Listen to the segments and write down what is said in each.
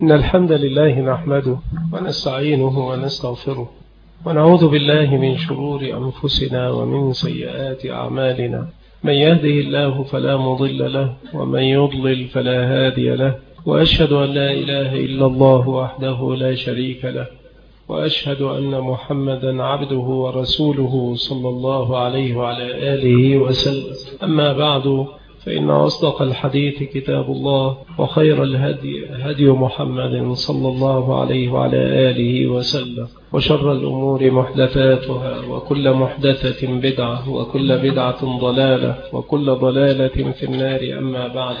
إن الحمد لله نحمده ونستعينه ونستغفره ونعوذ بالله من شرور أنفسنا ومن سيئات أعمالنا. من يهده الله فلا مضل له ومن يضلل فلا هادي له، وأشهد أن لا إله إلا الله وحده لا شريك له، وأشهد أن محمدا عبده ورسوله صلى الله عليه وعلى آله وسلم. أما بعد، فإن أصدق الحديث كتاب الله، وخير الهدي هدي محمد صلى الله عليه وعلى آله وسلم، وشر الأمور محدثاتها، وكل محدثة بدعة، وكل بدعة ضلالة، وكل ضلالة في النار. أما بعد،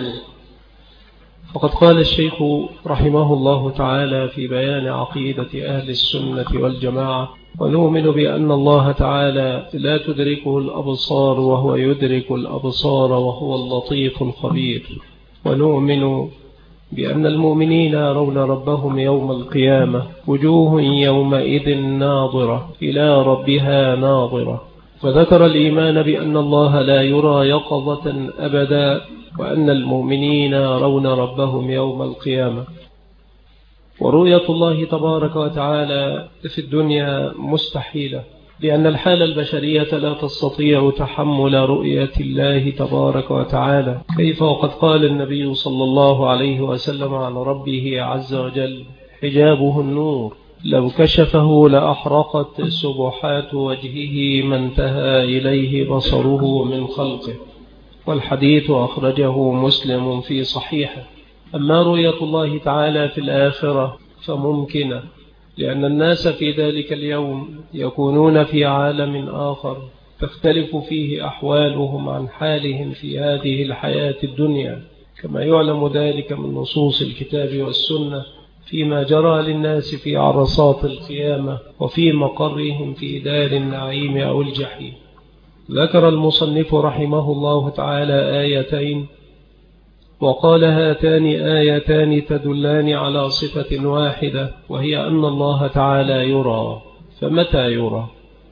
فقد قال الشيخ رحمه الله تعالى في بيان عقيدة أهل السنة والجماعة: ونؤمن بأن الله تعالى لا تدركه الأبصار وهو يدرك الأبصار وهو اللطيف الخبير. ونؤمن بأن المؤمنين يرون ربهم يوم القيامة، وجوه يومئذ ناظرة إلى ربها ناظرة. فذكر الإيمان بأن الله لا يرى يقظة أبدا، وأن المؤمنين يرون ربهم يوم القيامة. ورؤية الله تبارك وتعالى في الدنيا مستحيلة، لأن الحالة البشرية لا تستطيع تحمل رؤية الله تبارك وتعالى. كيف وقد قال النبي صلى الله عليه وسلم عن ربه عز وجل: حجابه النور، لو كشفه لأحرقت سبحات وجهه ما انتهى إليه بصره من خلقه. والحديث أخرجه مسلم في صحيحه. أما رؤية الله تعالى في الآخرة فممكنة، لأن الناس في ذلك اليوم يكونون في عالم آخر تختلف فيه أحوالهم عن حالهم في هذه الحياة الدنيا، كما يعلم ذلك من نصوص الكتاب والسنة فيما جرى للناس في عرصات القيامة وفي مقرهم في دار النعيم أو الجحيم. ذكر المصنف رحمه الله تعالى آيتين، وقال: هاتان آيتان تدلان على صفة واحدة، وهي أن الله تعالى يرى. فمتى يرى؟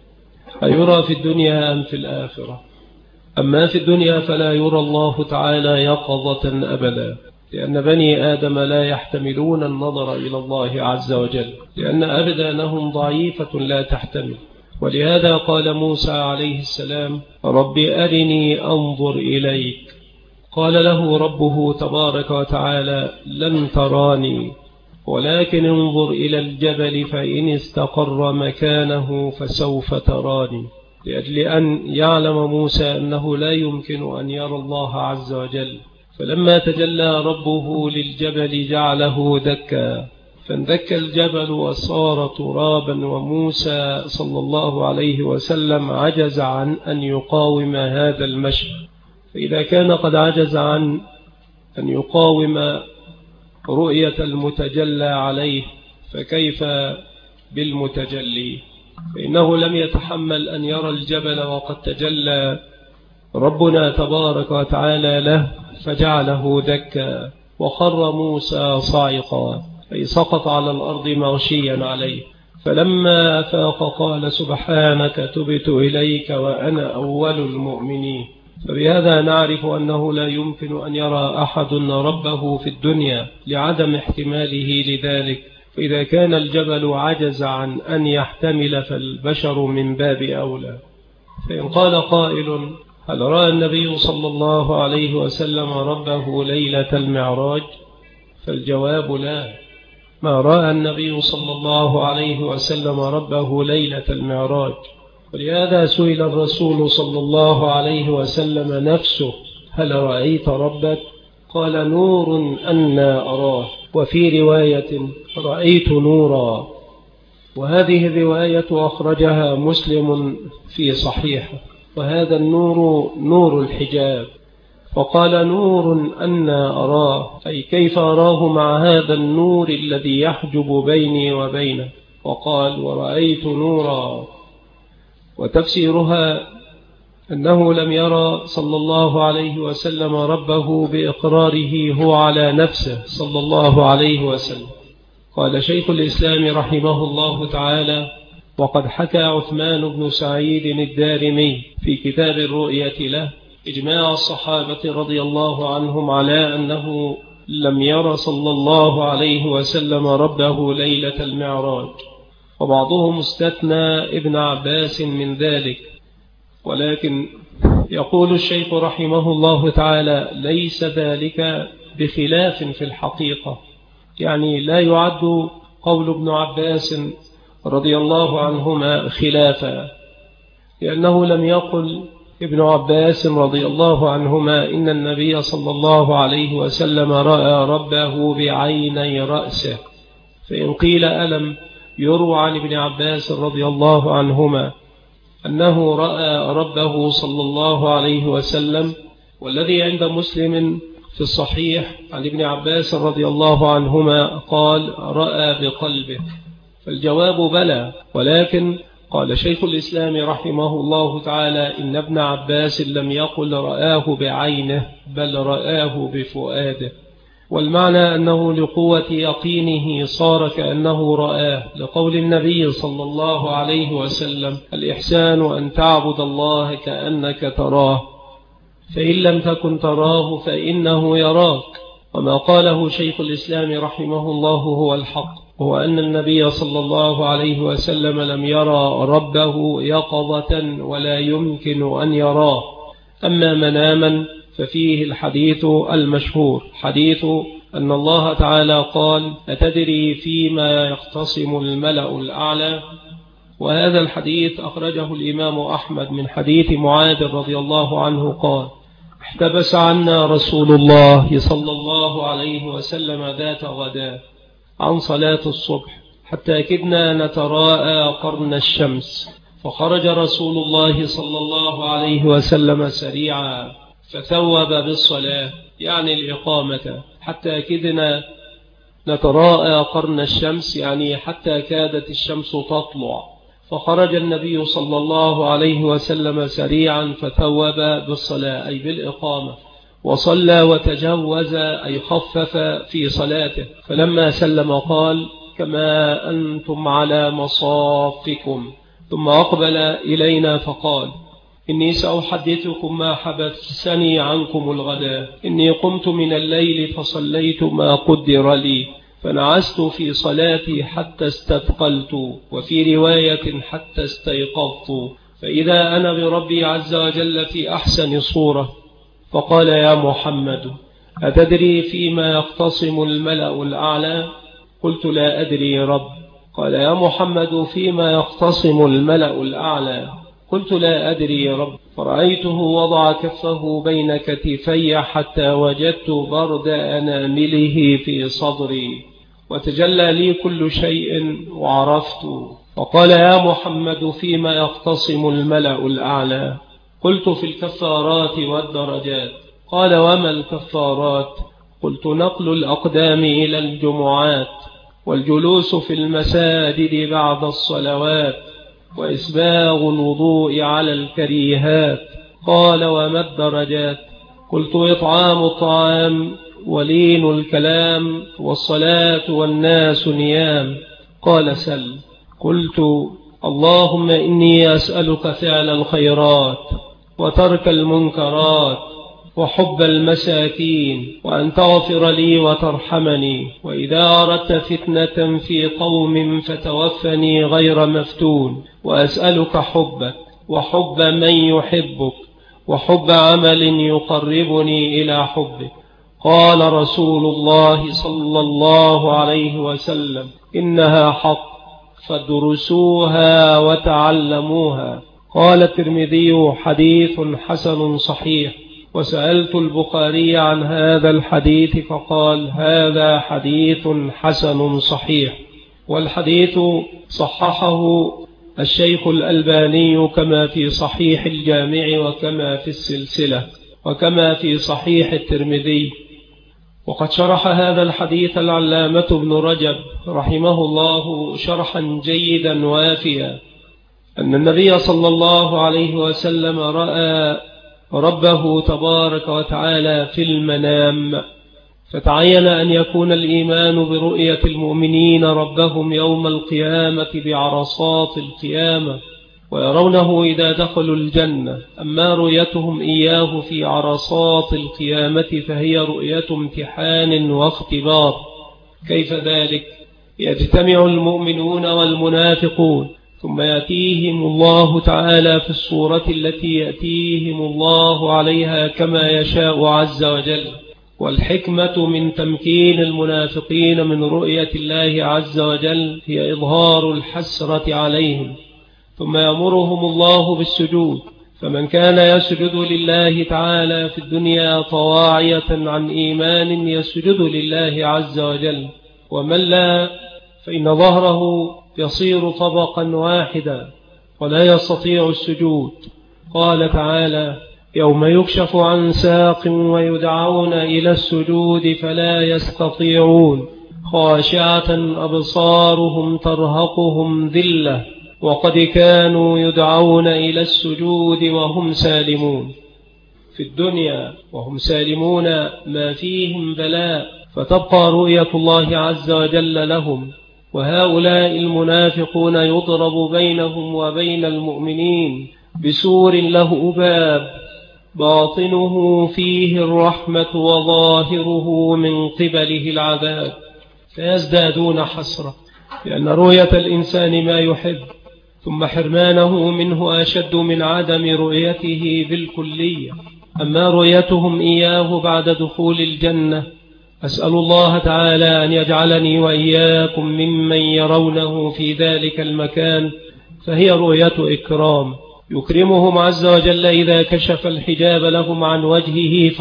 أيرى في الدنيا أم في الآخرة؟ أما في الدنيا فلا يرى الله تعالى يقظة أبدا، لأن بني آدم لا يحتملون النظر إلى الله عز وجل، لأن أبدانهم ضعيفة لا تحتمل. ولهذا قال موسى عليه السلام: رب أرني أنظر إليك. قال له ربه تبارك وتعالى: لن تراني، ولكن انظر إلى الجبل فإن استقر مكانه فسوف تراني، لأجل أن يعلم موسى أنه لا يمكن أن يرى الله عز وجل. فلما تجلى ربه للجبل جعله دكا، فاندك الجبل وصار ترابا، وموسى صلى الله عليه وسلم عجز عن أن يقاوم هذا المشهد. فإذا كان قد عجز عن أن يقاوم رؤية المتجلى عليه، فكيف بالمتجلي؟ فإنه لم يتحمل أن يرى الجبل وقد تجلى ربنا تبارك وتعالى له فجعله دكا، وخر موسى صاعقا، أي سقط على الأرض مغشيا عليه. فلما أفاق قال: سبحانك تبت إليك وأنا أول المؤمنين. فبهذا نعرف أنه لا يمكن أن يرى أحد ربه في الدنيا لعدم احتماله لذلك. فإذا كان الجبل عجز عن أن يحتمل، فالبشر من باب أولى. فإن قال قائل: هل رأى النبي صلى الله عليه وسلم ربه ليلة المعراج؟ فالجواب لا، ما رأى النبي صلى الله عليه وسلم ربه ليلة المعراج. ولهذا سئل الرسول صلى الله عليه وسلم نفسه: هل رأيت ربك؟ قال: نور أنا أراه. وفي رواية: رأيت نورا. وهذه الرواية أخرجها مسلم في صحيحه. وهذا النور نور الحجاب. فقال: نور أنا أراه، أي كيف أراه مع هذا النور الذي يحجب بيني وبينه. وقال: ورأيت نورا. وتفسيرها أنه لم يرى صلى الله عليه وسلم ربه بإقراره هو على نفسه صلى الله عليه وسلم. قال شيخ الإسلام رحمه الله تعالى: وقد حكى عثمان بن سعيد الدارمي في كتاب الرؤية له إجماع الصحابة رضي الله عنهم على أنه لم ير صلى الله عليه وسلم ربه ليلة المعراج، وبعضهم استثنى ابن عباس من ذلك. ولكن يقول الشيخ رحمه الله تعالى ليس ذلك بخلاف في الحقيقة، يعني لا يعد قول ابن عباس رضي الله عنهما خلافا، لأنه لم يقل ابن عباس رضي الله عنهما إن النبي صلى الله عليه وسلم رأى ربه بعيني رأسه. فإن قيل ألم يروى عن ابن عباس رضي الله عنهما أنه رأى ربه صلى الله عليه وسلم، والذي عند مسلم في الصحيح عن ابن عباس رضي الله عنهما قال رأى بقلبه، فالجواب بلى. ولكن قال شيخ الإسلام رحمه الله تعالى إن ابن عباس لم يقل رآه بعينه بل رآه بفؤاده، والمعنى أنه لقوة يقينه صار كأنه رآه، لقول النبي صلى الله عليه وسلم الإحسان أن تعبد الله كأنك تراه، فإن لم تكن تراه فإنه يراك. وما قاله شيخ الإسلام رحمه الله هو الحق، هو أن النبي صلى الله عليه وسلم لم يرى ربه يقظة ولا يمكن أن يراه. أما مناما ففيه الحديث المشهور، حديث أن الله تعالى قال أتدري فيما يختصم الملأ الأعلى، وهذا الحديث أخرجه الإمام أحمد من حديث معاذ رضي الله عنه قال احتبس عنا رسول الله صلى الله عليه وسلم ذات غداء عن صلاة الصبح حتى كدنا نتراءى قرن الشمس، فخرج رسول الله صلى الله عليه وسلم سريعا فثوب بالصلاة، يعني الإقامة، حتى كدنا نتراءى قرن الشمس، يعني حتى كادت الشمس تطلع، فخرج النبي صلى الله عليه وسلم سريعا فثوب بالصلاة أي بالإقامة، وصلى وتجوز أي خفف في صلاته، فلما سلم قال كما أنتم على مصافكم، ثم أقبل إلينا فقال إني سأحدثكم ما حبسني عنكم الغداء، إني قمت من الليل فصليت ما قدر لي، فنعست في صلاتي حتى استثقلت، وفي رواية حتى استيقظت، فإذا أنا بربي عز وجل في أحسن صورة، فقال يا محمد أتدري فيما يختصم الملأ الأعلى؟ قلت لا أدري رب. قال يا محمد فيما يختصم الملأ الأعلى؟ قلت لا أدري رب. فرأيته وضع كفه بين كتفي حتى وجدت برد أنامله في صدري، وتجلى لي كل شيء وعرفت. فقال يا محمد فيما يختصم الملأ الأعلى؟ قلت في الكفارات والدرجات. قال وما الكفارات؟ قلت نقل الأقدام إلى الجمعات، والجلوس في المساجد بعد الصلوات، وإسباغ الوضوء على الكريهات. قال وما الدرجات؟ قلت إطعام الطعام ولين الكلام والصلاة والناس نيام. قال سل. قلت اللهم إني أسألك فعل الخيرات وترك المنكرات وحب المساكين، وأن تغفر لي وترحمني، وإذا أردت فتنة في قوم فتوفني غير مفتون، وأسألك حبك وحب من يحبك وحب عمل يقربني إلى حبك. قال رسول الله صلى الله عليه وسلم إنها حق فادرسوها وتعلموها. قال الترمذي حديث حسن صحيح. وسألت البخاري عن هذا الحديث فقال هذا حديث حسن صحيح. والحديث صححه الشيخ الألباني كما في صحيح الجامع وكما في السلسلة وكما في صحيح الترمذي. وقد شرح هذا الحديث العلامة ابن رجب رحمه الله شرحا جيدا وافيا، أن النبي صلى الله عليه وسلم رأى ربه تبارك وتعالى في المنام، فتعين أن يكون الإيمان برؤية المؤمنين ربهم يوم القيامة بعرصات القيامة، ويرونه إذا دخلوا الجنة. أما رؤيتهم إياه في عرصات القيامة فهي رؤية امتحان واختبار. كيف ذلك؟ يجتمع المؤمنون والمنافقون ثم يأتيهم الله تعالى في الصورة التي يأتيهم الله عليها كما يشاء عز وجل. والحكمة من تمكين المنافقين من رؤية الله عز وجل هي إظهار الحسرة عليهم، ثم يأمرهم الله بالسجود. فمن كان يسجد لله تعالى في الدنيا طواعية عن إيمان يسجد لله عز وجل، ومن لا فإن ظهره يصير طبقا واحدا ولا يستطيع السجود. قال تعالى: يوم يكشف عن ساق ويدعون إلى السجود فلا يستطيعون، خاشعة أبصارهم ترهقهم ذلة وقد كانوا يدعون إلى السجود وهم سالمون. في الدنيا وهم سالمون ما فيهم بلاء، فتبقى رؤية الله عز وجل لهم. وهؤلاء المنافقون يضرب بينهم وبين المؤمنين بسور له باب باطنه فيه الرحمة وظاهره من قبله العذاب، فيزدادون حسرة لأن رؤية الإنسان ما يحب، ثم حرمانه منه أشد من عدم رؤيته بالكلية. أما رؤيتهم إياه بعد دخول الجنة، أسأل الله تعالى أن يجعلني وإياكم ممن يرونه في ذلك المكان، فهي رؤية إكرام يكرمهم عز وجل إذا كشف الحجاب لهم عن وجهه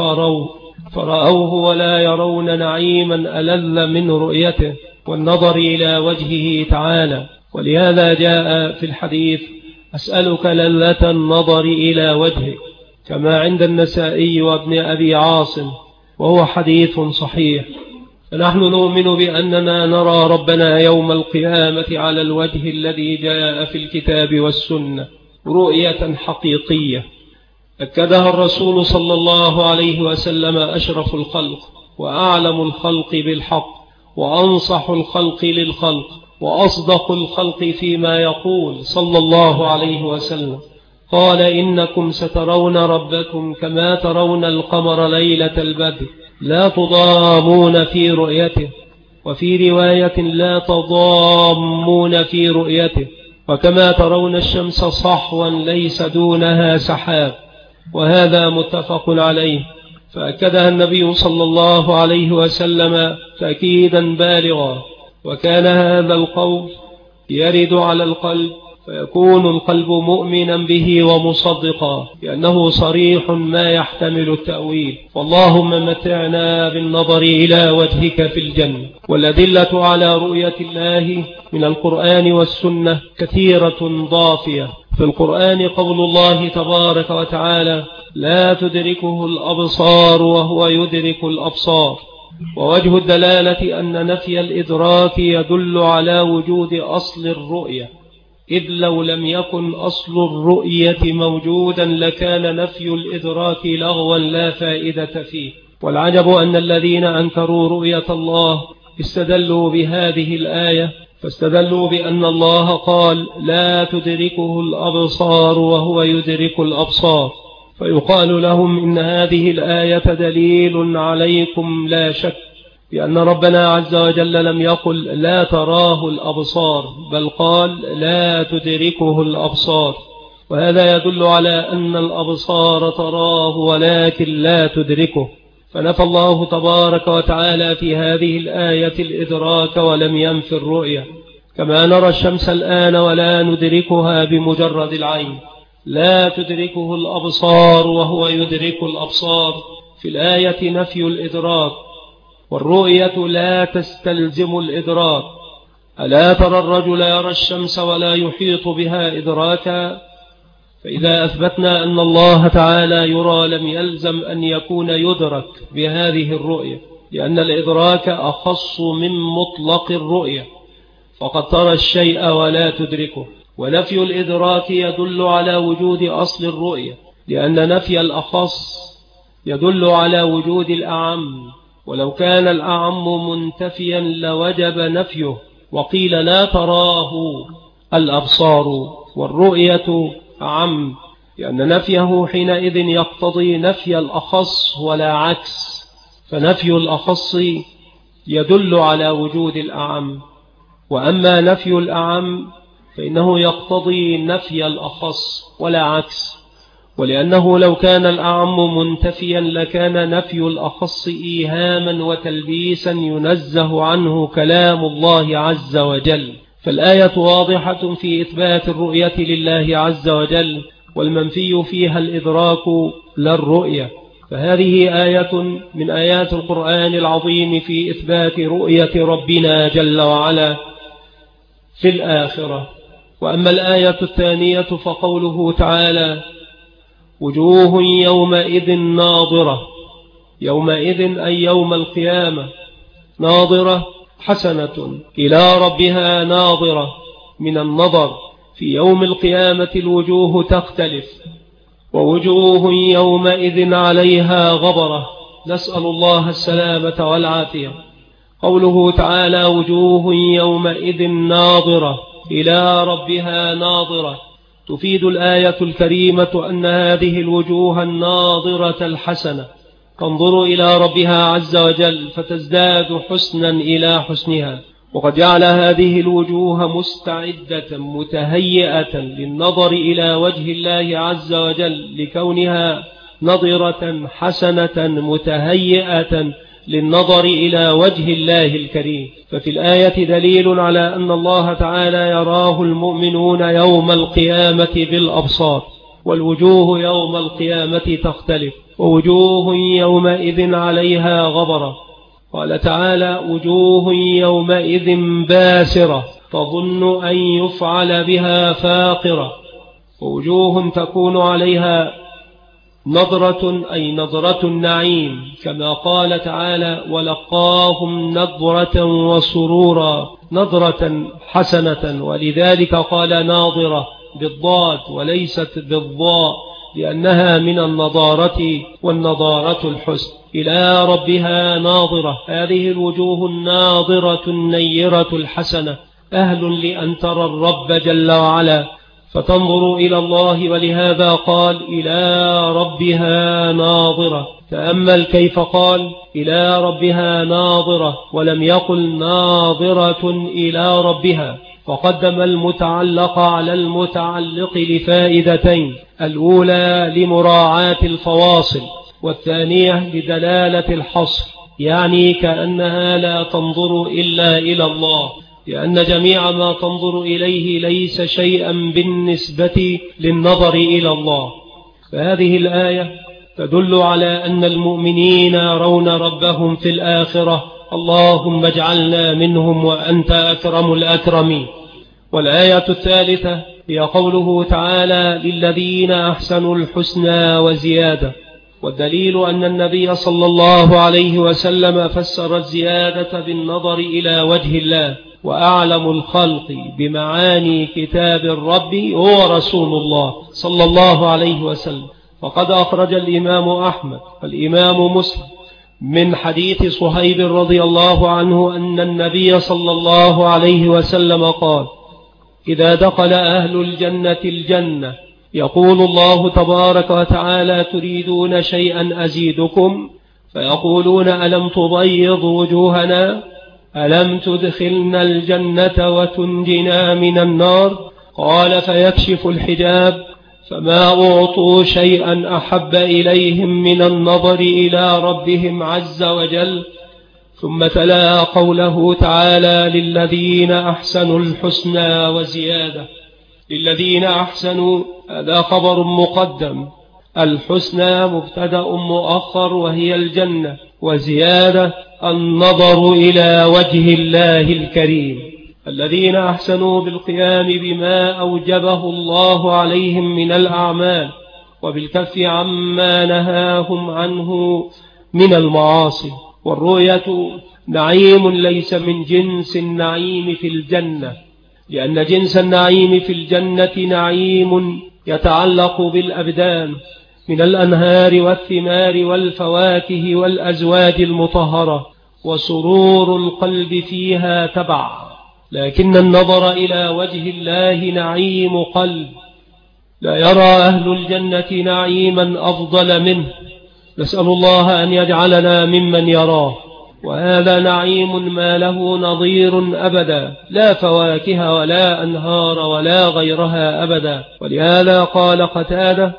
فرأوه ولا يرون نعيما ألذ من رؤيته والنظر إلى وجهه تعالى. ولهذا جاء في الحديث: أسألك لذة النظر إلى وجهك، كما عند النسائي وابن أبي عاصم، وهو حديث صحيح. فنحن نؤمن بأننا نرى ربنا يوم القيامة على الوجه الذي جاء في الكتاب والسنة رؤية حقيقية أكدها الرسول صلى الله عليه وسلم أشرف الخلق وأعلم الخلق بالحق وأنصح الخلق للخلق وأصدق الخلق فيما يقول صلى الله عليه وسلم. قال: إنكم سترون ربكم كما ترون القمر ليلة البدر لا تضامون في رؤيته، وفي رواية لا تضامون في رؤيته، وكما ترون الشمس صحوا ليس دونها سحاب. وهذا متفق عليه، فأكدها النبي صلى الله عليه وسلم تأكيدا بالغا. وكان هذا القول يرد على القلب، فيكون القلب مؤمنا به ومصدقا، لأنه صريح ما يحتمل التأويل. واللهم متعنا بالنظر إلى وجهك في الجنة. والأدلة على رؤية الله من القرآن والسنة كثيرة ضافية. في القرآن قول الله تبارك وتعالى: لا تدركه الأبصار وهو يدرك الأبصار. ووجه الدلالة أن نفي الإدراك يدل على وجود أصل الرؤية، إذ لو لم يكن أصل الرؤية موجودا لكان نفي الإدراك لغوا لا فائدة فيه. والعجب أن الذين أنكروا رؤية الله استدلوا بهذه الآية، فاستدلوا بأن الله قال: لا تدركه الأبصار وهو يدرك الأبصار. فيقال لهم: إن هذه الآية دليل عليكم لا شك، لأن ربنا عز وجل لم يقل لا تراه الأبصار، بل قال لا تدركه الأبصار. وهذا يدل على أن الأبصار تراه ولكن لا تدركه. فنفى الله تبارك وتعالى في هذه الآية الإدراك ولم ينفي الرؤية، كما نرى الشمس الآن ولا ندركها بمجرد العين. لا تدركه الأبصار وهو يدرك الأبصار، في الآية نفي الإدراك، والرؤية لا تستلزم الإدراك. ألا ترى الرجل يرى الشمس ولا يحيط بها إدراكا؟ فإذا أثبتنا أن الله تعالى يرى لم يلزم أن يكون يدرك بهذه الرؤية، لأن الإدراك أخص من مطلق الرؤية، فقد ترى الشيء ولا تدركه. ونفي الإدراك يدل على وجود أصل الرؤية، لأن نفي الأخص يدل على وجود الأعم، ولو كان الأعم منتفيا لوجب نفيه. وقيل لا تراه الأبصار، والرؤية أعم، لأن نفيه حينئذ يقتضي نفي الأخص ولا عكس، فنفي الأخص يدل على وجود الأعم، وأما نفي الأعم فإنه يقتضي نفي الأخص ولا عكس، ولأنه لو كان الأعم منتفيا لكان نفي الأخص إيهاما وتلبيسا ينزه عنه كلام الله عز وجل. فالآية واضحة في إثبات الرؤية لله عز وجل، والمنفي فيها الإدراك لا الرؤية، فهذه آية من آيات القرآن العظيم في إثبات رؤية ربنا جل وعلا في الآخرة. وأما الآية الثانية فقوله تعالى: وجوه يومئذ ناظرة، يومئذ أي يوم القيامة، ناظرة حسنة إلى ربها ناظرة، من النظر في يوم القيامة الوجوه تختلف، ووجوه يومئذ عليها غبرة، نسأل الله السلامة والعافية. قوله تعالى: وجوه يومئذ ناظرة إلى ربها ناظرة، تفيد الآية الكريمة أن هذه الوجوه الناظرة الحسنة تنظر إلى ربها عز وجل فتزداد حسنا إلى حسنها، وقد جعل هذه الوجوه مستعدة متهيئة للنظر إلى وجه الله عز وجل، لكونها نظرة حسنة متهيئة للنظر إلى وجه الله الكريم. ففي الآية دليل على أن الله تعالى يراه المؤمنون يوم القيامة بالأبصار، والوجوه يوم القيامة تختلف، ووجوه يومئذ عليها غبرة. قال تعالى: وجوه يومئذ باسرة تظن أن يفعل بها فاقرة، ووجوه تكون عليها نظرة أي نظرة النعيم، كما قال تعالى: ولقاهم نظرة وسرورا، نظرة حسنة، ولذلك قال ناظرة بالضاد وليست بالضاء، لأنها من النضارة، والنضارة الحسن. إلى ربها ناظرة، هذه الوجوه الناظرة النيرة الحسنة أهل لأن ترى الرب جل وعلا فتنظر إلى الله، ولهذا قال: إلى ربها ناظرة. تأمل كيف قال: إلى ربها ناظرة ولم يقل ناظرة إلى ربها، فقدم المتعلق على المتعلق لفائدتين: الأولى لمراعاة الفواصل، والثانية لدلالة الحصر، يعني كأنها لا تنظر إلا إلى الله، لأن جميع ما تنظر إليه ليس شيئا بالنسبة للنظر إلى الله. فهذه الآية تدل على أن المؤمنين يرون ربهم في الآخرة، اللهم اجعلنا منهم وأنت أكرم الأكرمين. والآية الثالثة هي قوله تعالى: للذين أحسنوا الحسنى وزيادة، والدليل أن النبي صلى الله عليه وسلم فسر الزيادة بالنظر إلى وجه الله، وأعلم الخلق بمعاني كتاب الرب هو رسول الله صلى الله عليه وسلم. وقد أخرج الإمام أحمد والإمام مسلم من حديث صهيب رضي الله عنه أن النبي صلى الله عليه وسلم قال: إذا دخل أهل الجنة الجنة يقول الله تبارك وتعالى: تريدون شيئا أزيدكم؟ فيقولون: ألم تبيض وجوهنا؟ ألم تدخلنا الجنة وتنجنا من النار؟ قال: فيكشف الحجاب، فما أعطوا شيئا أحب إليهم من النظر إلى ربهم عز وجل. ثم تلا قوله تعالى: للذين أحسنوا الحسنى وزيادة. للذين أحسنوا هذا خبر مقدم، الحسنى مبتدأ مؤخر وهي الجنة، وزيادة النظر إلى وجه الله الكريم. الذين أحسنوا بالقيام بما أوجبه الله عليهم من الأعمال، وبالكف عما نهاهم عنه من المعاصي. والرؤية نعيم ليس من جنس النعيم في الجنة، لأن جنس النعيم في الجنة نعيم يتعلق بالأبدان من الأنهار والثمار والفواكه والأزواج المطهرة، وسرور القلب فيها تبع، لكن النظر إلى وجه الله نعيم قلب، لا يرى أهل الجنة نعيما أفضل منه. نسأل الله أن يجعلنا ممن يراه. وهذا نعيم ما له نظير أبدا، لا فواكه ولا أنهار ولا غيرها أبدا. ولهذا قال قتادة: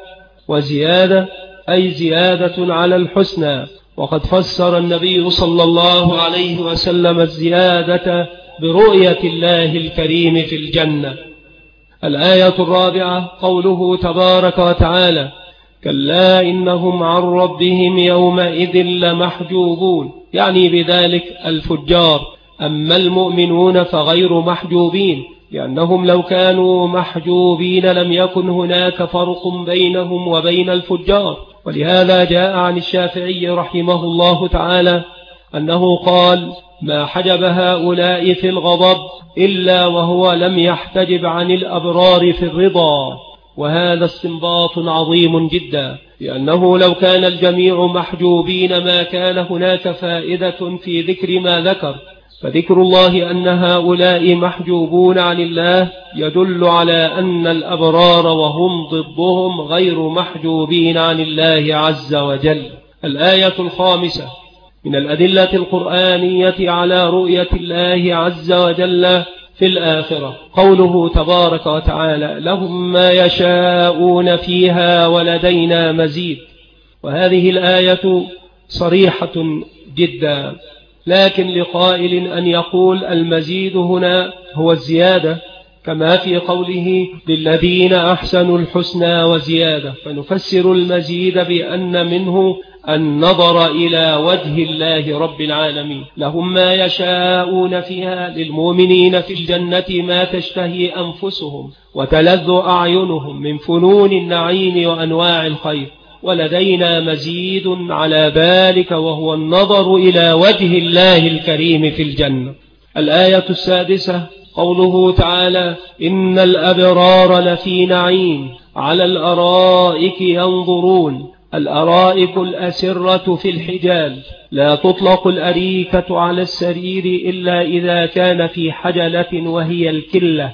وزيادة أي زيادة على الحسنى. وقد فسر النبي صلى الله عليه وسلم الزيادة برؤية الله الكريم في الجنة. الآية الرابعة قوله تبارك وتعالى: كلا إنهم عن ربهم يومئذ لمحجوبون، يعني بذلك الفجار. أما المؤمنون فغير محجوبين، لأنهم لو كانوا محجوبين لم يكن هناك فرق بينهم وبين الفجار. ولهذا جاء عن الشافعي رحمه الله تعالى أنه قال: ما حجب هؤلاء في الغضب إلا وهو لم يحتجب عن الأبرار في الرضا. وهذا استنباط عظيم جدا، لأنه لو كان الجميع محجوبين ما كان هناك فائدة في ذكر ما ذكر. فذكر الله أن هؤلاء محجوبون عن الله يدل على أن الأبرار وهم ضدهم غير محجوبين عن الله عز وجل. الآية الخامسة من الأدلة القرآنية على رؤية الله عز وجل في الآخرة قوله تبارك وتعالى: لهم ما يشاءون فيها ولدينا مزيد. وهذه الآية صريحة جدا، لكن لقائل أن يقول المزيد هنا هو الزيادة، كما في قوله: للذين أحسنوا الحسنى وزيادة. فنفسر المزيد بأن منه النظر إلى وجه الله رب العالمين. لهم ما يشاءون فيها، للمؤمنين في الجنة ما تشتهي أنفسهم وتلذ أعينهم من فنون النعيم وأنواع الخير. ولدينا مزيد على ذلك، وهو النظر إلى وجه الله الكريم في الجنة. الآية السادسة قوله تعالى: إن الأبرار لفي نعيم على الأرائك ينظرون. الأرائك الأسرة في الحجال، لا تطلق الأريكة على السرير إلا إذا كان في حجلة وهي الكلة.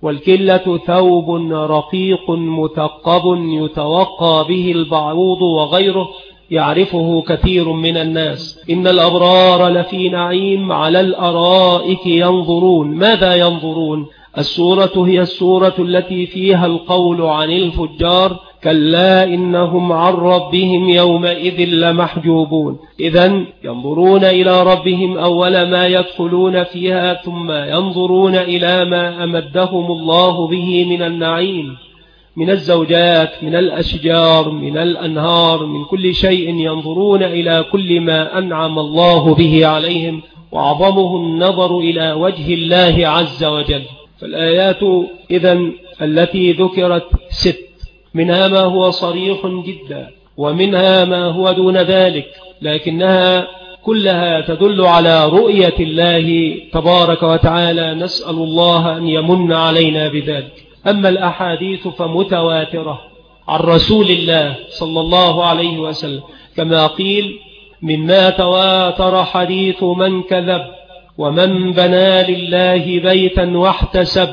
والكلة ثوب رقيق مثقب يتوقى به البعوض وغيره يعرفه كثير من الناس. إن الأبرار لفي نعيم على الأرائك ينظرون. ماذا ينظرون؟ السورة هي السورة التي فيها القول عن الفجار: كلا إنهم عن ربهم يومئذ لمحجوبون. إذن ينظرون إلى ربهم أول ما يدخلون فيها، ثم ينظرون إلى ما أمدهم الله به من النعيم، من الزوجات، من الأشجار، من الأنهار، من كل شيء. ينظرون إلى كل ما أنعم الله به عليهم، وأعظمه النظر إلى وجه الله عز وجل. فالآيات إذن التي ذكرت 6، منها ما هو صريح جدا، ومنها ما هو دون ذلك، لكنها كلها تدل على رؤية الله تبارك وتعالى. نسأل الله أن يمن علينا بذلك. أما الأحاديث فمتواترة عن رسول الله صلى الله عليه وسلم، كما قيل: مما تواتر حديث من كذب، ومن بنى لله بيتا واحتسب،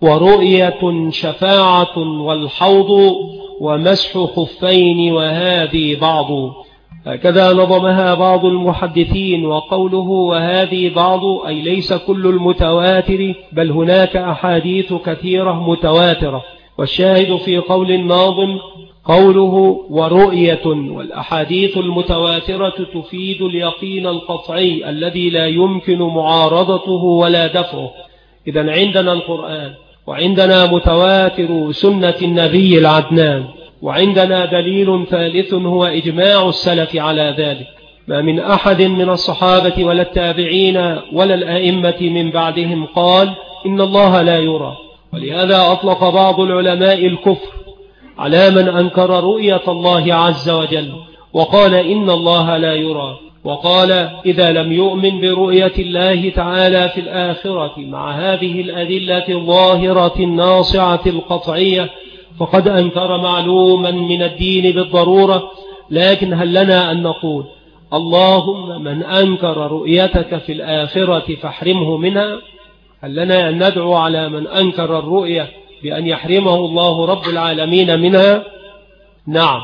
ورؤية شفاعة، والحوض، ومسح خفين، وهذه بعض. هكذا نظمها بعض المحدثين. وقوله وهذه بعض أي ليس كل المتواتر، بل هناك أحاديث كثيرة متواترة. والشاهد في قول الناظم قوله ورؤية. والأحاديث المتواترة تفيد اليقين القطعي الذي لا يمكن معارضته ولا دفعه. إذن عندنا القرآن، وعندنا متواتر سنة النبي العدنان، وعندنا دليل ثالث هو إجماع السلف على ذلك. ما من أحد من الصحابة ولا التابعين ولا الأئمة من بعدهم قال إن الله لا يرى. ولهذا أطلق بعض العلماء الكفر على من أنكر رؤية الله عز وجل، وقال إن الله لا يرى. وقال إذا لم يؤمن برؤية الله تعالى في الآخرة مع هذه الأدلة الظاهرة الناصعة القطعية فقد أنكر معلوما من الدين بالضرورة. لكن هل لنا أن نقول اللهم من أنكر رؤيتك في الآخرة فاحرمه منها؟ هل لنا أن ندعو على من أنكر الرؤية بأن يحرمه الله رب العالمين منها؟ نعم.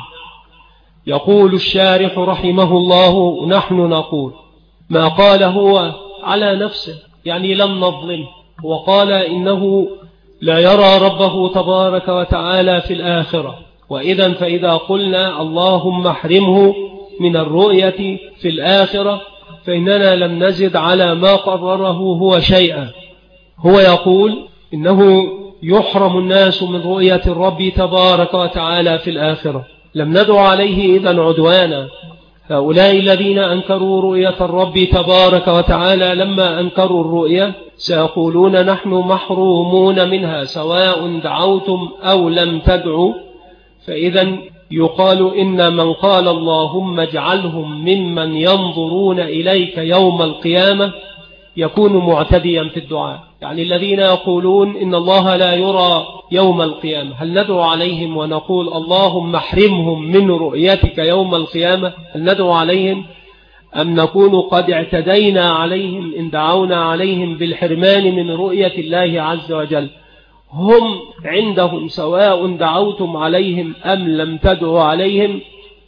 يقول الشارح رحمه الله: نحن نقول ما قال هو على نفسه، يعني لم نظلمه، وقال إنه لا يرى ربه تبارك وتعالى في الآخرة. وإذا فإذا قلنا اللهم احرمه من الرؤية في الآخرة فإننا لم نزد على ما قرره هو شيئا. هو يقول إنه يحرم الناس من رؤية الرب تبارك وتعالى في الآخرة، لم ندع عليه إذن عدوانا. هؤلاء الذين أنكروا رؤية الرب تبارك وتعالى لما أنكروا الرؤية سيقولون نحن محرومون منها سواء دعوتم أو لم تدعوا. فإذا يقال إن من قال اللهم اجعلهم ممن ينظرون إليك يوم القيامة يكون معتديا في الدعاء. يعني الذين يقولون إن الله لا يرى يوم القيامة، هل ندعو عليهم ونقول اللهم احرمهم من رؤيتك يوم القيامة؟ هل ندعو عليهم أم نكون قد اعتدينا عليهم إن دعونا عليهم بالحرمان من رؤية الله عز وجل؟ هم عندهم سواء دعوتم عليهم أم لم تدعوا عليهم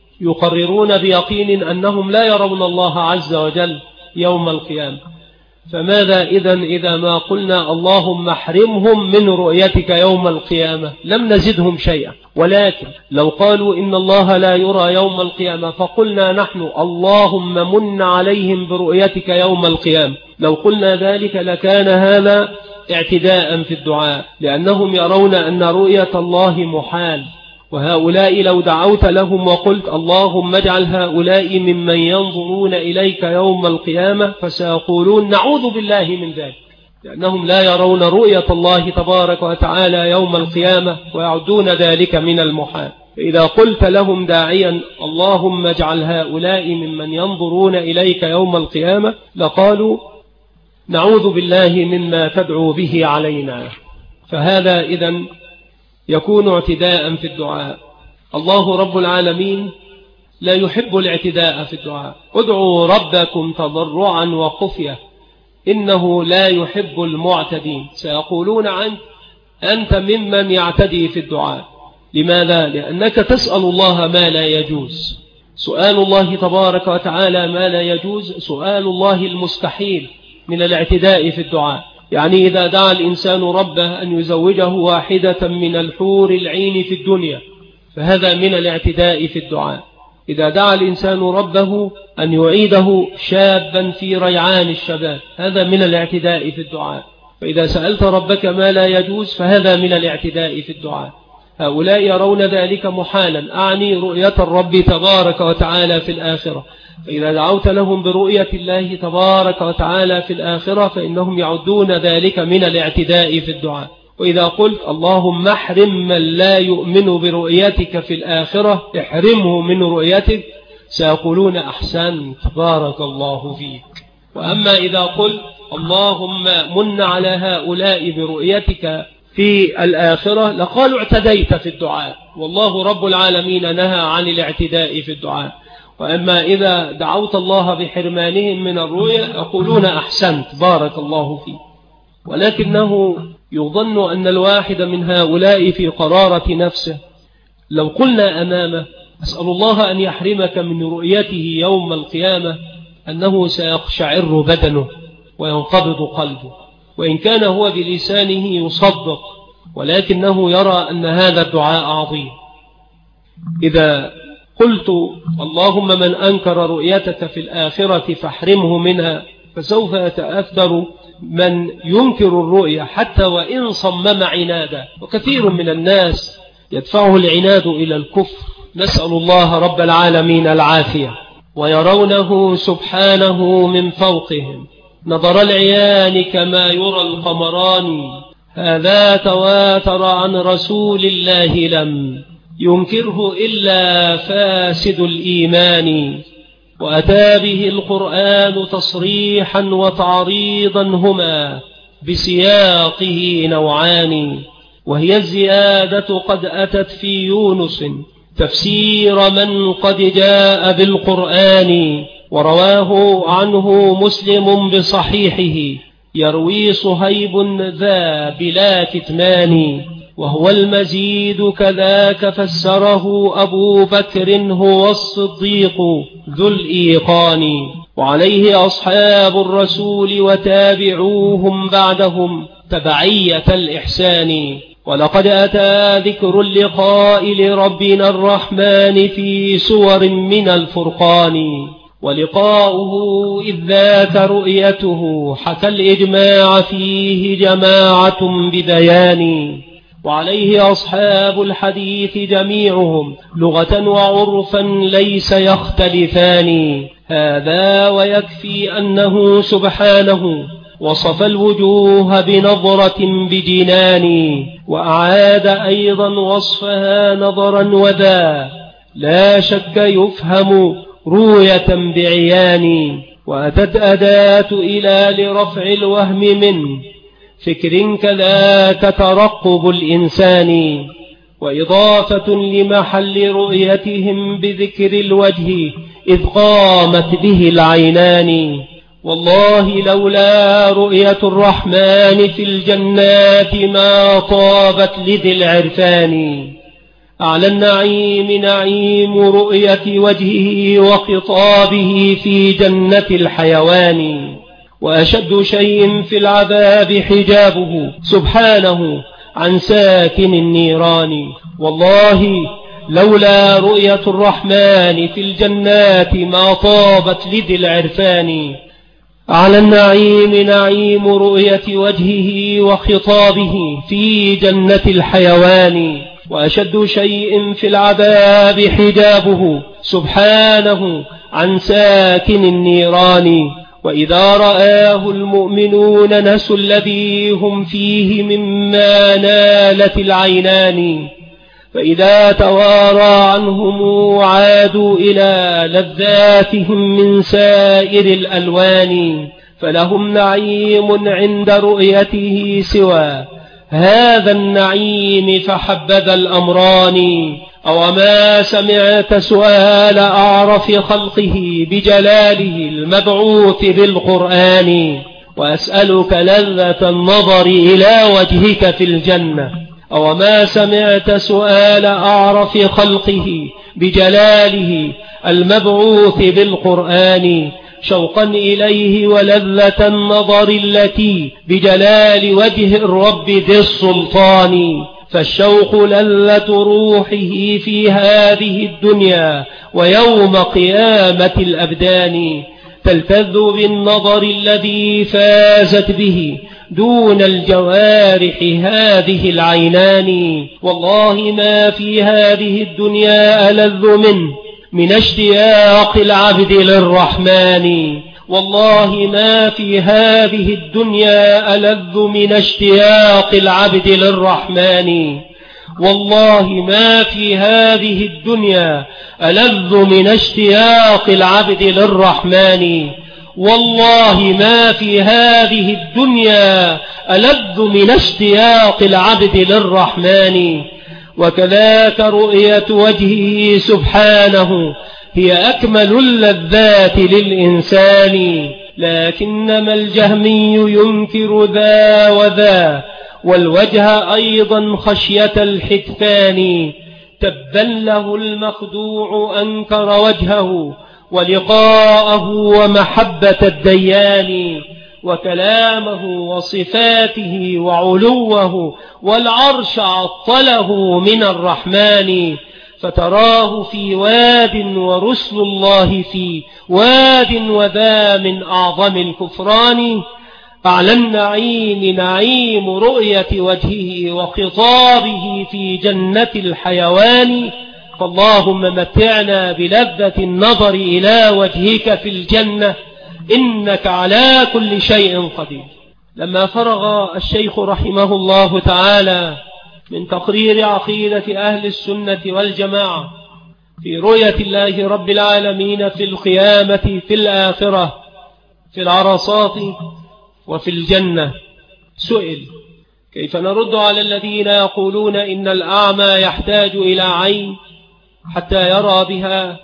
يقررون بيقين أنهم لا يرون الله عز وجل يوم القيامة. فماذا إذا ما قلنا اللهم احرمهم من رؤيتك يوم القيامة؟ لم نزدهم شيئا. ولكن لو قالوا إن الله لا يرى يوم القيامة فقلنا نحن اللهم من عليهم برؤيتك يوم القيامة، لو قلنا ذلك لكان هذا اعتداء في الدعاء، لأنهم يرون أن رؤية الله محال. وهؤلاء لو دعوت لهم وقلت اللهم اجعل هؤلاء ممن ينظرون إليك يوم القيامة فسيقولون نعوذ بالله من ذلك، لأنهم لا يرون رؤية الله تبارك وتعالى يوم القيامة ويعدون ذلك من المحال. فإذا قلت لهم داعيا اللهم اجعل هؤلاء ممن ينظرون إليك يوم القيامة لقالوا نعوذ بالله مما تدعو به علينا. فهذا إذن يكون اعتداء في الدعاء. الله رب العالمين لا يحب الاعتداء في الدعاء. ادعوا ربكم تضرعا وخفية إنه لا يحب المعتدين. سيقولون عنك أنت ممن يعتدي في الدعاء. لماذا؟ لأنك تسأل الله ما لا يجوز. سؤال الله تبارك وتعالى ما لا يجوز سؤال الله المستحيل من الاعتداء في الدعاء. يعني إذا دعا الإنسان ربه أن يزوجه واحدة من الحور العين في الدنيا فهذا من الاعتداء في الدعاء. إذا دعا الإنسان ربه أن يعيده شابا في ريعان الشباب هذا من الاعتداء في الدعاء. فإذا سألت ربك ما لا يجوز فهذا من الاعتداء في الدعاء. هؤلاء يرون ذلك محالا، أعني رؤية الرب تبارك وتعالى في الآخرة. فإذا دعوت لهم برؤية الله تبارك وتعالى في الآخرة فإنهم يعدون ذلك من الاعتداء في الدعاء. وإذا قلت اللهم احرم من لا يؤمن برؤيتك في الآخرة احرمه من رؤيتك سيقولون أحسنت بارك الله فيك. وأما إذا قلت اللهم من على هؤلاء برؤيتك في الآخرة لقالوا اعتديت في الدعاء، والله رب العالمين نهى عن الاعتداء في الدعاء. وأما إذا دعوت الله بحرمانهم من الرؤيا يقولون أحسنت بارك الله فيك. ولكنه يظن أن الواحد من هؤلاء في قرارة نفسه لو قلنا أمامه أسأل الله أن يحرمك من رؤيته يوم القيامة أنه سيقشعر بدنه وينقبض قلبه، وإن كان هو بلسانه يصدق ولكنه يرى أن هذا الدعاء عظيم. إذا قلت اللهم من أنكر رؤيتك في الآخرة فاحرمه منها فسوف يتأثر من ينكر الرؤية حتى وإن صمم عنادا. وكثير من الناس يدفعه العناد إلى الكفر، نسأل الله رب العالمين العافية. ويرونه سبحانه من فوقهم نظر العيان كما يرى القمران، هذا تواتر عن رسول الله لم ينكره إلا فاسد الإيمان. وأتى به القرآن تصريحا وتعريضا هما بسياقه نوعان، وهي الزيادة قد أتت في يونس تفسير من قد جاء بالقرآن، ورواه عنه مسلم بصحيحه يروي صهيب ذا بلا كتمان، وهو المزيد كذاك فسره أبو بكر هو الصديق ذو الإيقان. وعليه أصحاب الرسول وتابعوهم بعدهم تبعية الإحسان. ولقد أتى ذكر اللقاء لربنا الرحمن في سور من الفرقان، ولقاؤه إذ ذاك رؤيته حكى الإجماع فيه جماعة ببيان. وعليه أصحاب الحديث جميعهم لغة وعرفا ليس يختلفان. هذا ويكفي أنه سبحانه وصف الوجوه بنظرة بجنان، وأعاد أيضا وصفها نظرا وذا لا شك يفهم رؤية بعيان. وأتت أداة إلى لرفع الوهم من فكر كذاك ترقب الإنسان، وإضافة لمحل رؤيتهم بذكر الوجه إذ قامت به العينان. والله لولا رؤية الرحمن في الجنات ما طابت لذي العرفان. أعلى النعيم نعيم رؤية وجهه وخطابه في جنة الحيوان. وأشد شيء في العذاب حجابه سبحانه عن ساكن النيران. والله لولا رؤية الرحمن في الجنات ما طابت لذي العرفان. على النعيم نعيم رؤية وجهه وخطابه في جنة الحيوان. وأشد شيء في العذاب حجابه سبحانه عن ساكن النيران. وإذا رآه المؤمنون نسوا الذي هم فيه مما نالت العينان، فإذا توارى عنهم عادوا إلى لذاتهم من سائر الألوان. فلهم نعيم عند رؤيته سوى هذا النعيم فحبذا الأمران. أو ما سمعت سؤال أعرف خلقه بجلاله المبعوث بالقرآن. وأسألك لذة النظر إلى وجهك في الجنة. أو ما سمعت سؤال أعرف خلقه بجلاله المبعوث بالقرآن شوقا إليه ولذة النظر التي بجلال وجه الرب ذي السلطان. فالشوق لذة روحه في هذه الدنيا ويوم قيامة الأبدان. تلتذ بالنظر الذي فازت به دون الجوارح هذه العينان. والله ما في هذه الدنيا ألذ من اشتياق العبد للرحمن. والله ما في هذه الدنيا ألذ من اشتياق العبد للرحمن. والله ما في هذه الدنيا ألذ من اشتياق العبد للرحمن. والله ما في هذه الدنيا ألذ من اشتياق العبد للرحمن. وكذاك رؤية وجهه سبحانه هي أكمل اللذات للإنسان. لكنما الجهمي ينكر ذا وذا والوجه أيضا خشية الحتفان. تبا له المخدوع أنكر وجهه ولقاءه ومحبة الديان وكلامه وصفاته وعلوه والعرش عطله من الرحمن. فتراه في واد ورسل الله في واد وذا من أعظم الكفران. أعلى النعيم نعيم رؤية وجهه وخطابه في جنة الحيوان. فاللهم متعنا بلذة النظر إلى وجهك في الجنة إنك على كل شيء قدير. لما فرغ الشيخ رحمه الله تعالى من تقرير عقيدة أهل السنة والجماعة في رؤية الله رب العالمين في القيامة في الآخرة في العرصات وفي الجنة، سئل: كيف نرد على الذين يقولون إن الأعمى يحتاج إلى عين حتى يرى بها؟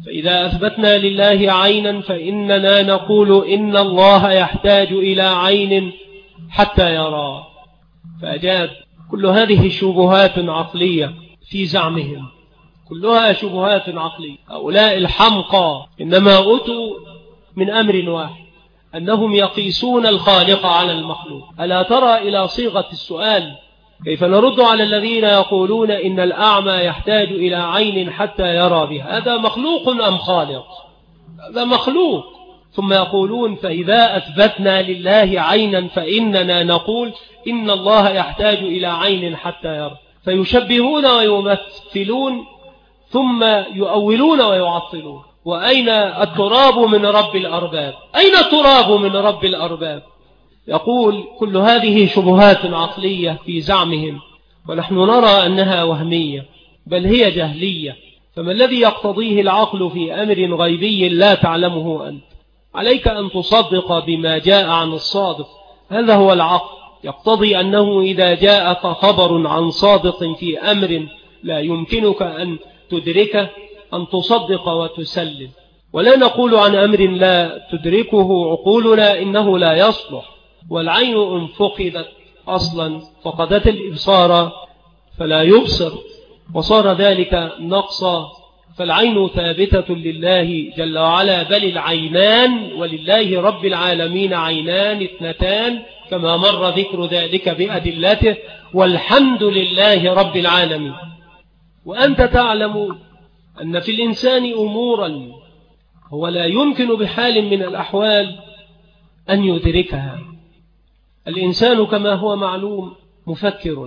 فإذا أثبتنا لله عينا فإننا نقول إن الله يحتاج إلى عين حتى يرى. فأجاب: كل هذه شبهات عقلية في زعمهم، كلها شبهات عقلية. هؤلاء الحمقى إنما أتوا من أمر واحد، أنهم يقيسون الخالق على المخلوق. ألا ترى إلى صيغة السؤال كيف نرد على الذين يقولون إن الأعمى يحتاج إلى عين حتى يرى بها؟ هذا مخلوق أم خالق؟ هذا مخلوق. ثم يقولون فإذا أثبتنا لله عينا فإننا نقول إن الله يحتاج إلى عين حتى يرى. فيشبهون ويمثلون ثم يؤولون ويعطلون. وأين التراب من رب الأرباب؟ أين التراب من رب الأرباب؟ يقول كل هذه شبهات عقلية في زعمهم، ونحن نرى أنها وهمية بل هي جهلية. فما الذي يقتضيه العقل في أمر غيبي لا تعلمه أنت؟ عليك أن تصدق بما جاء عن الصادق. هذا هو العقل، يقتضي أنه إذا جاءك خبر عن صادق في أمر لا يمكنك أن تدركه أن تصدق وتسلم. ولا نقول عن أمر لا تدركه عقولنا إنه لا يصلح. والعين إن فقدت أصلا فقدت الإبصار فلا يبصر، وصار ذلك نقصا. فالعين ثابتة لله جل وعلا، بل العينان ولله رب العالمين عينان اثنتان كما مر ذكر ذلك بأدلته، والحمد لله رب العالمين. وأنت تعلم أن في الإنسان أمورا هو لا يمكن بحال من الأحوال أن يدركها. الإنسان كما هو معلوم مفكر،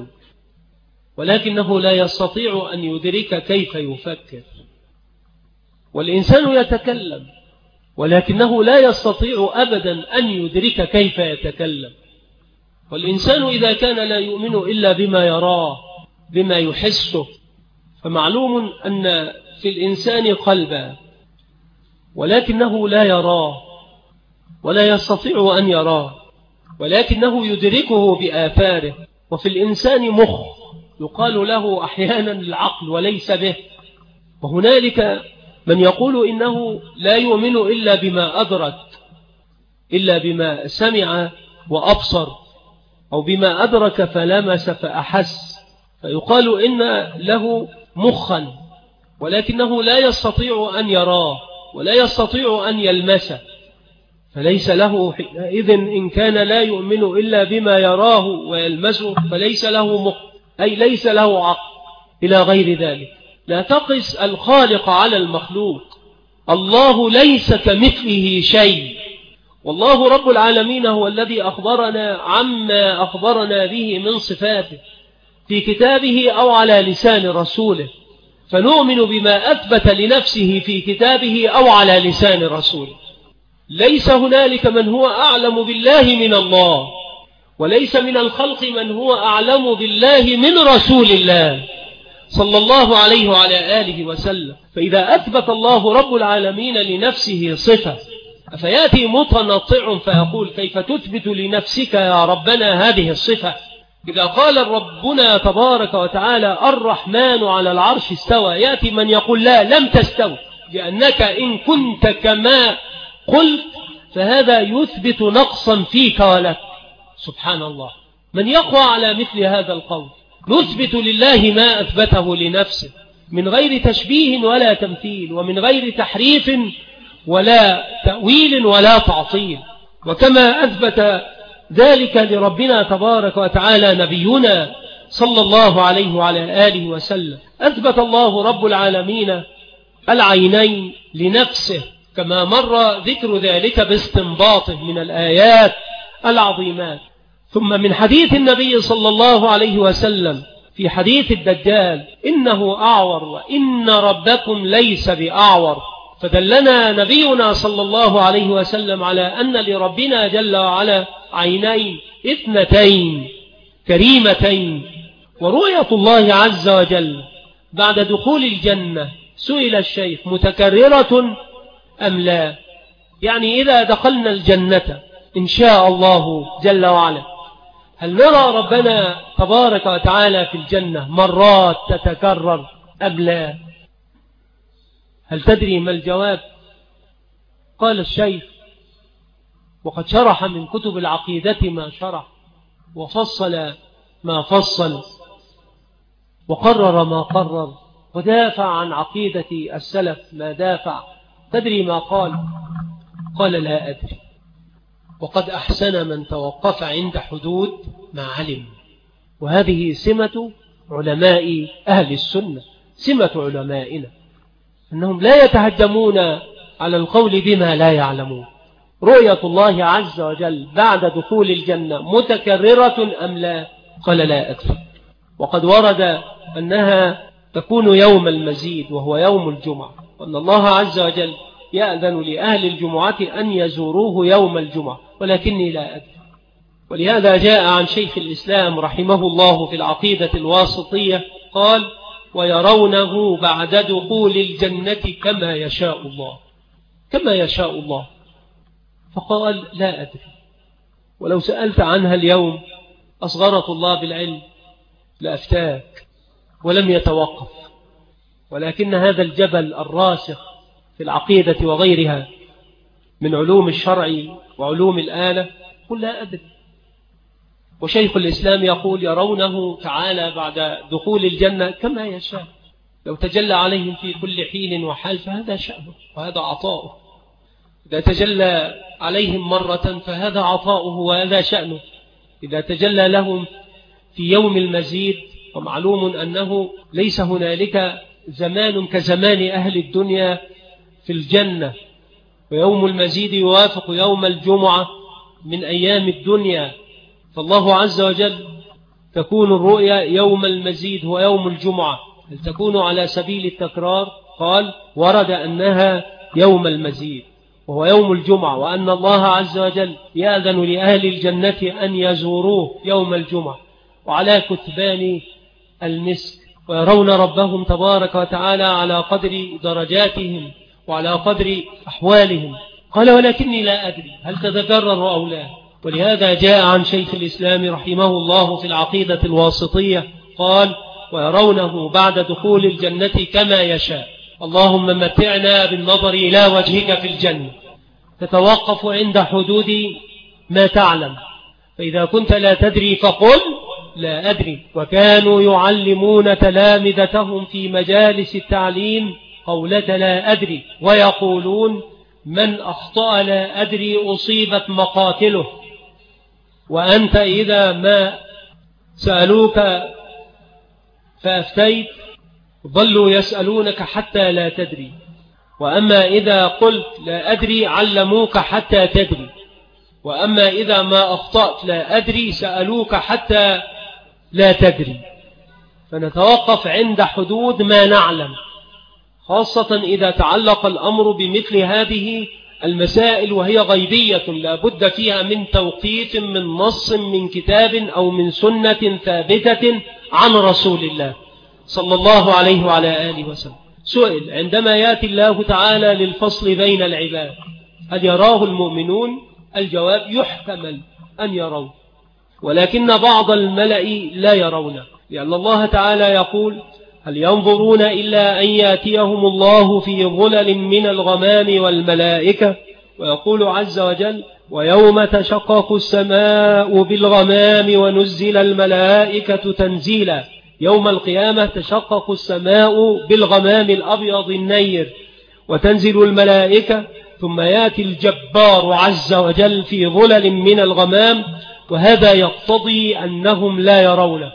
ولكنه لا يستطيع أن يدرك كيف يفكر. والإنسان يتكلم، ولكنه لا يستطيع أبدا أن يدرك كيف يتكلم. والإنسان إذا كان لا يؤمن إلا بما يراه بما يحسه، فمعلوم أن في الإنسان قلبا ولكنه لا يراه ولا يستطيع أن يراه، ولكنه يدركه بآثاره. وفي الإنسان مخ يقال له أحيانا العقل وليس به. وهنالك من يقول إنه لا يؤمن إلا بما أدرك، إلا بما سمع وأبصر، أو بما أدرك فلمس فأحس، فيقال إن له مخا ولكنه لا يستطيع أن يراه ولا يستطيع أن يلمسه، فليس له حينئذ إن كان لا يؤمن إلا بما يراه ويلمسه فليس له مخ، أي ليس له عقل إلى غير ذلك. لا تقس الخالق على المخلوق. الله ليس كمثله شيء، والله رب العالمين هو الذي أخبرنا عما أخبرنا به من صفاته في كتابه أو على لسان رسوله، فنؤمن بما أثبت لنفسه في كتابه أو على لسان رسوله. ليس هنالك من هو أعلم بالله من الله، وليس من الخلق من هو أعلم بالله من رسول الله صلى الله عليه وعلى آله وسلم. فإذا أثبت الله رب العالمين لنفسه صفة، فيأتي متنطع فيقول كيف تثبت لنفسك يا ربنا هذه الصفة؟ إذا قال ربنا تبارك وتعالى الرحمن على العرش استوى، يأتي من يقول لا لم تستوي، لأنك إن كنت كما قلت فهذا يثبت نقصا فيك ولك. سبحان الله، من يقوى على مثل هذا القول؟ نثبت لله ما أثبته لنفسه من غير تشبيه ولا تمثيل، ومن غير تحريف ولا تأويل ولا تعطيل. وكما أثبت ذلك لربنا تبارك وتعالى نبينا صلى الله عليه وعلى آله وسلم، أثبت الله رب العالمين العينين لنفسه كما مر ذكر ذلك باستنباطه من الآيات العظيمات. ثم من حديث النبي صلى الله عليه وسلم في حديث الدجال إنه أعور وإن ربكم ليس بأعور، فدلنا نبينا صلى الله عليه وسلم على أن لربنا جل وعلا عينين اثنتين كريمتين. ورؤية الله عز وجل بعد دخول الجنة سئل الشيخ متكررة أم لا؟ يعني إذا دخلنا الجنة إن شاء الله جل وعلا هل نرى ربنا تبارك وتعالى في الجنة مرات تتكرر أم لا؟ هل تدري ما الجواب؟ قال الشيخ: وقد شرح من كتب العقيدة ما شرح، وفصل ما فصل، وقرر ما قرر، ودافع عن عقيدة السلف ما دافع. تدري ما قال؟ قال: لا أدري. وقد أحسن من توقف عند حدود ما علم. وهذه سمة علماء أهل السنة، سمة علمائنا، أنهم لا يتهجمون على القول بما لا يعلمون. رؤية الله عز وجل بعد دخول الجنة متكررة أم لا؟ قال: لا أدري. وقد ورد أنها تكون يوم المزيد وهو يوم الجمعة، وأن الله عز وجل يأذن لأهل الجمعة أن يزوروه يوم الجمعة، ولكني لا أدري. ولهذا جاء عن شيخ الإسلام رحمه الله في العقيدة الواسطية قال: ويرونه بعد دخول الجنة كما يشاء الله، كما يشاء الله. فقال: لا أدري. ولو سألت عنها اليوم أصغرت الله بالعلم لأفتاك، ولم يتوقف. ولكن هذا الجبل الراسخ في العقيدة وغيرها من علوم الشرع وعلوم الآلة قل: لا أدري. وشيخ الإسلام يقول: يرونه تعالى بعد دخول الجنة كما يشاء. لو تجلى عليهم في كل حين وحال فهذا شأنه وهذا عطاؤه. إذا تجلى عليهم مرة فهذا عطاؤه وهذا شأنه. إذا تجلى لهم في يوم المزيد، ومعلوم أنه ليس هنالك زمان كزمان أهل الدنيا في الجنة، ويوم المزيد يوافق يوم الجمعة من أيام الدنيا، فالله عز وجل تكون الرؤيا يوم المزيد هو يوم الجمعة. هل تكون على سبيل التكرار؟ قال: ورد أنها يوم المزيد وهو يوم الجمعة، وأن الله عز وجل يأذن لأهل الجنة أن يزوروه يوم الجمعة وعلى كثبان المسك، ويرون ربهم تبارك وتعالى على قدر درجاتهم وعلى قدر أحوالهم. قال: ولكني لا أدري هل تتكرر أو لا. ولهذا جاء عن شيخ الإسلام رحمه الله في العقيدة الواسطية قال: ويرونه بعد دخول الجنة كما يشاء. اللهم متعنا بالنظر إلى وجهك في الجنة. تتوقف عند حدود ما تعلم، فإذا كنت لا تدري فقل: لا أدري. وكانوا يعلمون تلامذتهم في مجالس التعليم قولة لا أدري، ويقولون: من أخطأ لا أدري أصيبت مقاتله. وأنت إذا ما سألوك فأفتيت ظلوا يسألونك حتى لا تدري، وأما إذا قلت لا أدري علموك حتى تدري، وأما إذا ما أخطأت لا أدري سألوك حتى لا تدري. فنتوقف عند حدود ما نعلم، خاصة إذا تعلق الأمر بمثل هذه المسائل وهي غيبية لا بد فيها من توقيف من نص من كتاب أو من سنة ثابتة عن رسول الله صلى الله عليه وعلى آله وسلم. سئل: عندما يأتي الله تعالى للفصل بين العباد هل يراه المؤمنون؟ الجواب: يحتمل أن يروا، ولكن بعض الملأ لا يرونه، لأن الله تعالى يقول: هل ينظرون إلا أن يأتيهم الله في ظلل من الغمام والملائكة. ويقول عز وجل: ويوم تشقق السماء بالغمام ونزل الملائكة تنزيلا. يوم القيامة تشقق السماء بالغمام الأبيض النير وتنزل الملائكة، ثم يأتي الجبار عز وجل في ظلل من الغمام، وهذا يقتضي أنهم لا يرونه.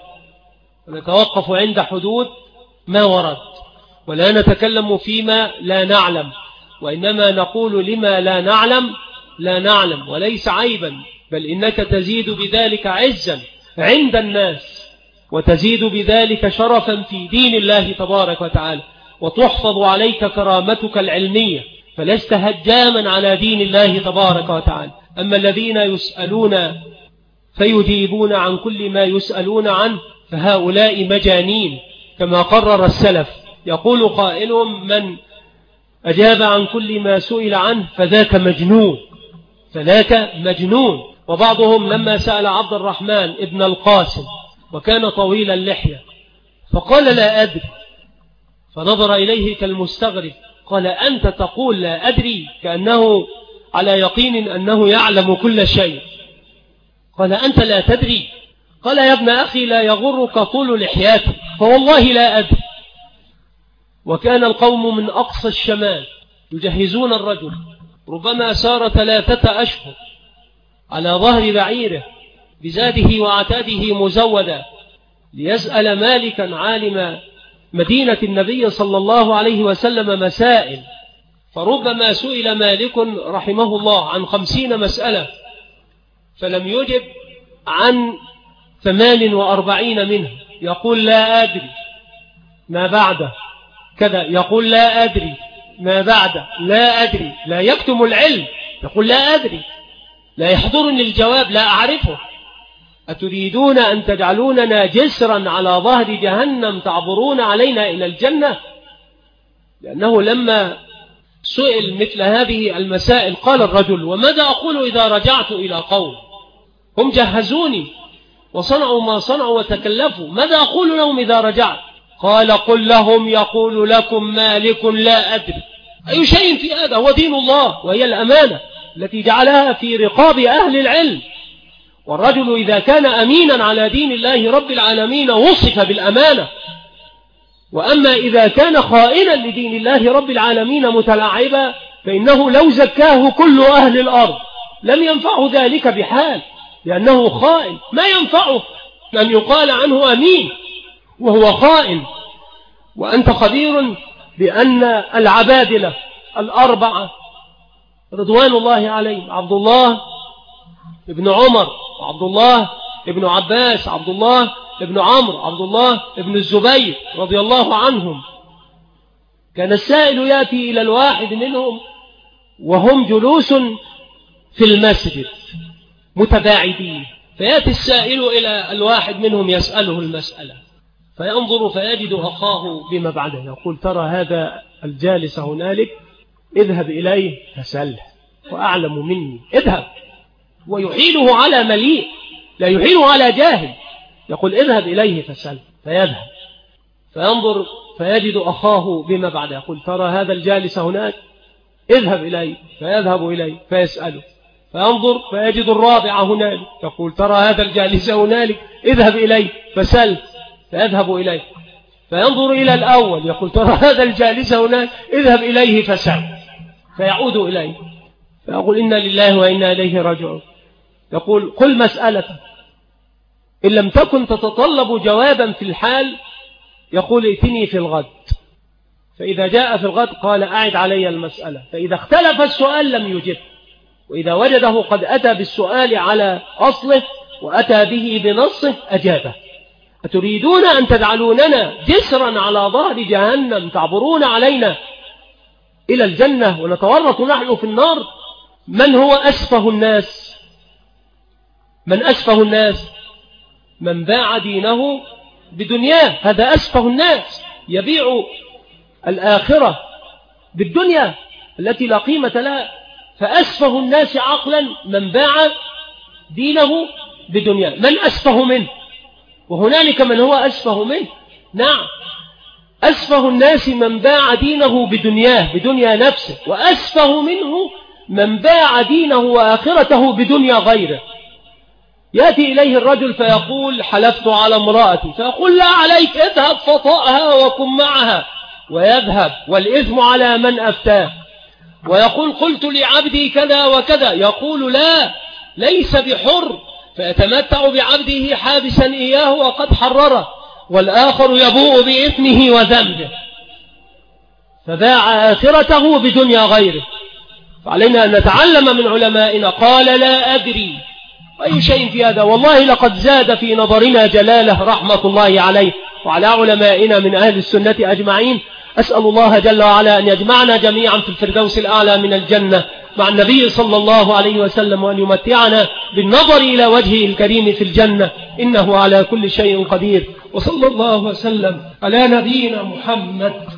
ونتوقف عند حدود ما ورد، ولا نتكلم فيما لا نعلم، وإنما نقول لما لا نعلم لا نعلم، وليس عيبا، بل إنك تزيد بذلك عزا عند الناس، وتزيد بذلك شرفا في دين الله تبارك وتعالى، وتحفظ عليك كرامتك العلمية، فلست هجاما على دين الله تبارك وتعالى. أما الذين يسألون فيجيبون عن كل ما يسألون عنه فهؤلاء مجانين كما قرر السلف. يقول قائلهم: من أجاب عن كل ما سئل عنه فذاك مجنون، فذاك مجنون. وبعضهم لما سأل عبد الرحمن ابن القاسم وكان طويل اللحية فقال: لا أدري، فنظر إليه كالمستغرب قال أنت تقول لا أدري، كأنه على يقين أنه يعلم كل شيء. قال أنت لا تدري. قال يا ابن أخي لا يغرك طول لحياتي، فوالله لا أدري. وكان القوم من أقصى الشمال يجهزون الرجل، ربما سار 3 أشهر على ظهر بعيره بزاده وعتاده مزودا ليسأل مالكا عالم مدينة النبي صلى الله عليه وسلم مسائل، فربما سئل مالك رحمه الله عن 50 مسألة فلم يجب عن 48 منها، يقول لا أدري ما بعده كذا، يقول لا أدري ما بعده، لا أدري، لا يكتم العلم، يقول لا أدري، لا يحضرني الجواب، لا أعرفه. أتريدون أن تجعلوننا جسرا على ظهر جهنم تعبرون علينا إلى الجنة؟ لأنه لما سئل مثل هذه المسائل قال الرجل وماذا أقول إذا رجعت إلى قوم هم جهزوني وصنعوا ما صنعوا وتكلفوا، ماذا أقول لهم إذا رجعت؟ قال قل لهم يقول لكم مالك لا أدري. أي شيء في هذا؟ هو دين الله وهي الأمانة التي جعلها في رقاب أهل العلم. والرجل إذا كان أمينا على دين الله رب العالمين وصف بالأمانة، وأما إذا كان خائنا لدين الله رب العالمين متلاعبا فإنه لو زكاه كل أهل الأرض لم ينفعه ذلك بحال، لأنه خائن. ما ينفعه أن يقال عنه أمين وهو خائن. وأنت خبير بأن العبادلة 4 رضوان الله عليهم، عبد الله ابن عمر، وعبد الله ابن عباس، عبد الله ابن عمرو، عبد الله ابن الزبير رضي الله عنهم، كان السائل يأتي إلى الواحد منهم وهم جلوس في المسجد متباعدين، فيأتي السائل إلى الواحد منهم يسأله المسألة فينظر فيجد أخاه بما بعده، يقول ترى هذا الجالس هنالك اذهب إليه فسله وأعلم مني، اذهب. ويحيله على مليء، لا يحيله على جاهل، يقول اذهب إليه فسله، فيذهب فينظر فيجد أخاه بما بعده، يقول ترى هذا الجالس هناك اذهب إليه، فيذهب إليه فيسأله، فينظر فيجد الرابع هنالك، يقول ترى هذا الجالس هنالك اذهب إليه فسله، فيذهب إليه، فينظر إلى الأول يقول ترى هذا الجالس هناك اذهب إليه فسله، فيعود إليه، فيقول إنا لله وإنا إليه راجعون. يقول قل مسألة إن لم تكن تتطلب جوابا في الحال يقول ائتني في الغد، فإذا جاء في الغد قال أعد علي المسألة، فإذا اختلف السؤال لم يجب، وإذا وجده قد أتى بالسؤال على أصله وأتى به بنصه أجابه. أتريدون أن تجعلوننا جسرا على ظهر جهنم تعبرون علينا إلى الجنة ونتورط نحن في النار؟ من هو أسفه الناس؟ من أسفه الناس؟ من باع دينه بدنياه، هذا أسفه الناس، يبيع الآخرة بالدنيا التي لا قيمة لها. فأسفه الناس عقلا من باع دينه بدنياه. من أسفه منه؟ وهنالك من هو أسفه منه، نعم، أسفه الناس من باع دينه بدنياه، بدنيا نفسه، وأسفه منه من باع دينه وآخرته بدنيا غيره. يأتي إليه الرجل فيقول حلفت على امرأتي، فيقول لا عليك، اذهب فطأها وكن معها، ويذهب والإثم على من أفتاه. ويقول قلت لعبدي كذا وكذا، يقول لا ليس بحر، فيتمتع بعبده حابسا إياه وقد حرره، والآخر يبوء بإثمه وذنبه، فباع آخرته بدنيا غيره. فعلينا أن نتعلم من علمائنا. قال لا أدري، أي شيء في هذا؟ والله لقد زاد في نظرنا جلاله رحمة الله عليه وعلى علمائنا من أهل السنة أجمعين. أسأل الله جل وعلا أن يجمعنا جميعا في الفردوس الأعلى من الجنة مع النبي صلى الله عليه وسلم، وأن يمتعنا بالنظر إلى وجهه الكريم في الجنة، إنه على كل شيء قدير. وصلى الله وسلم على نبينا محمد.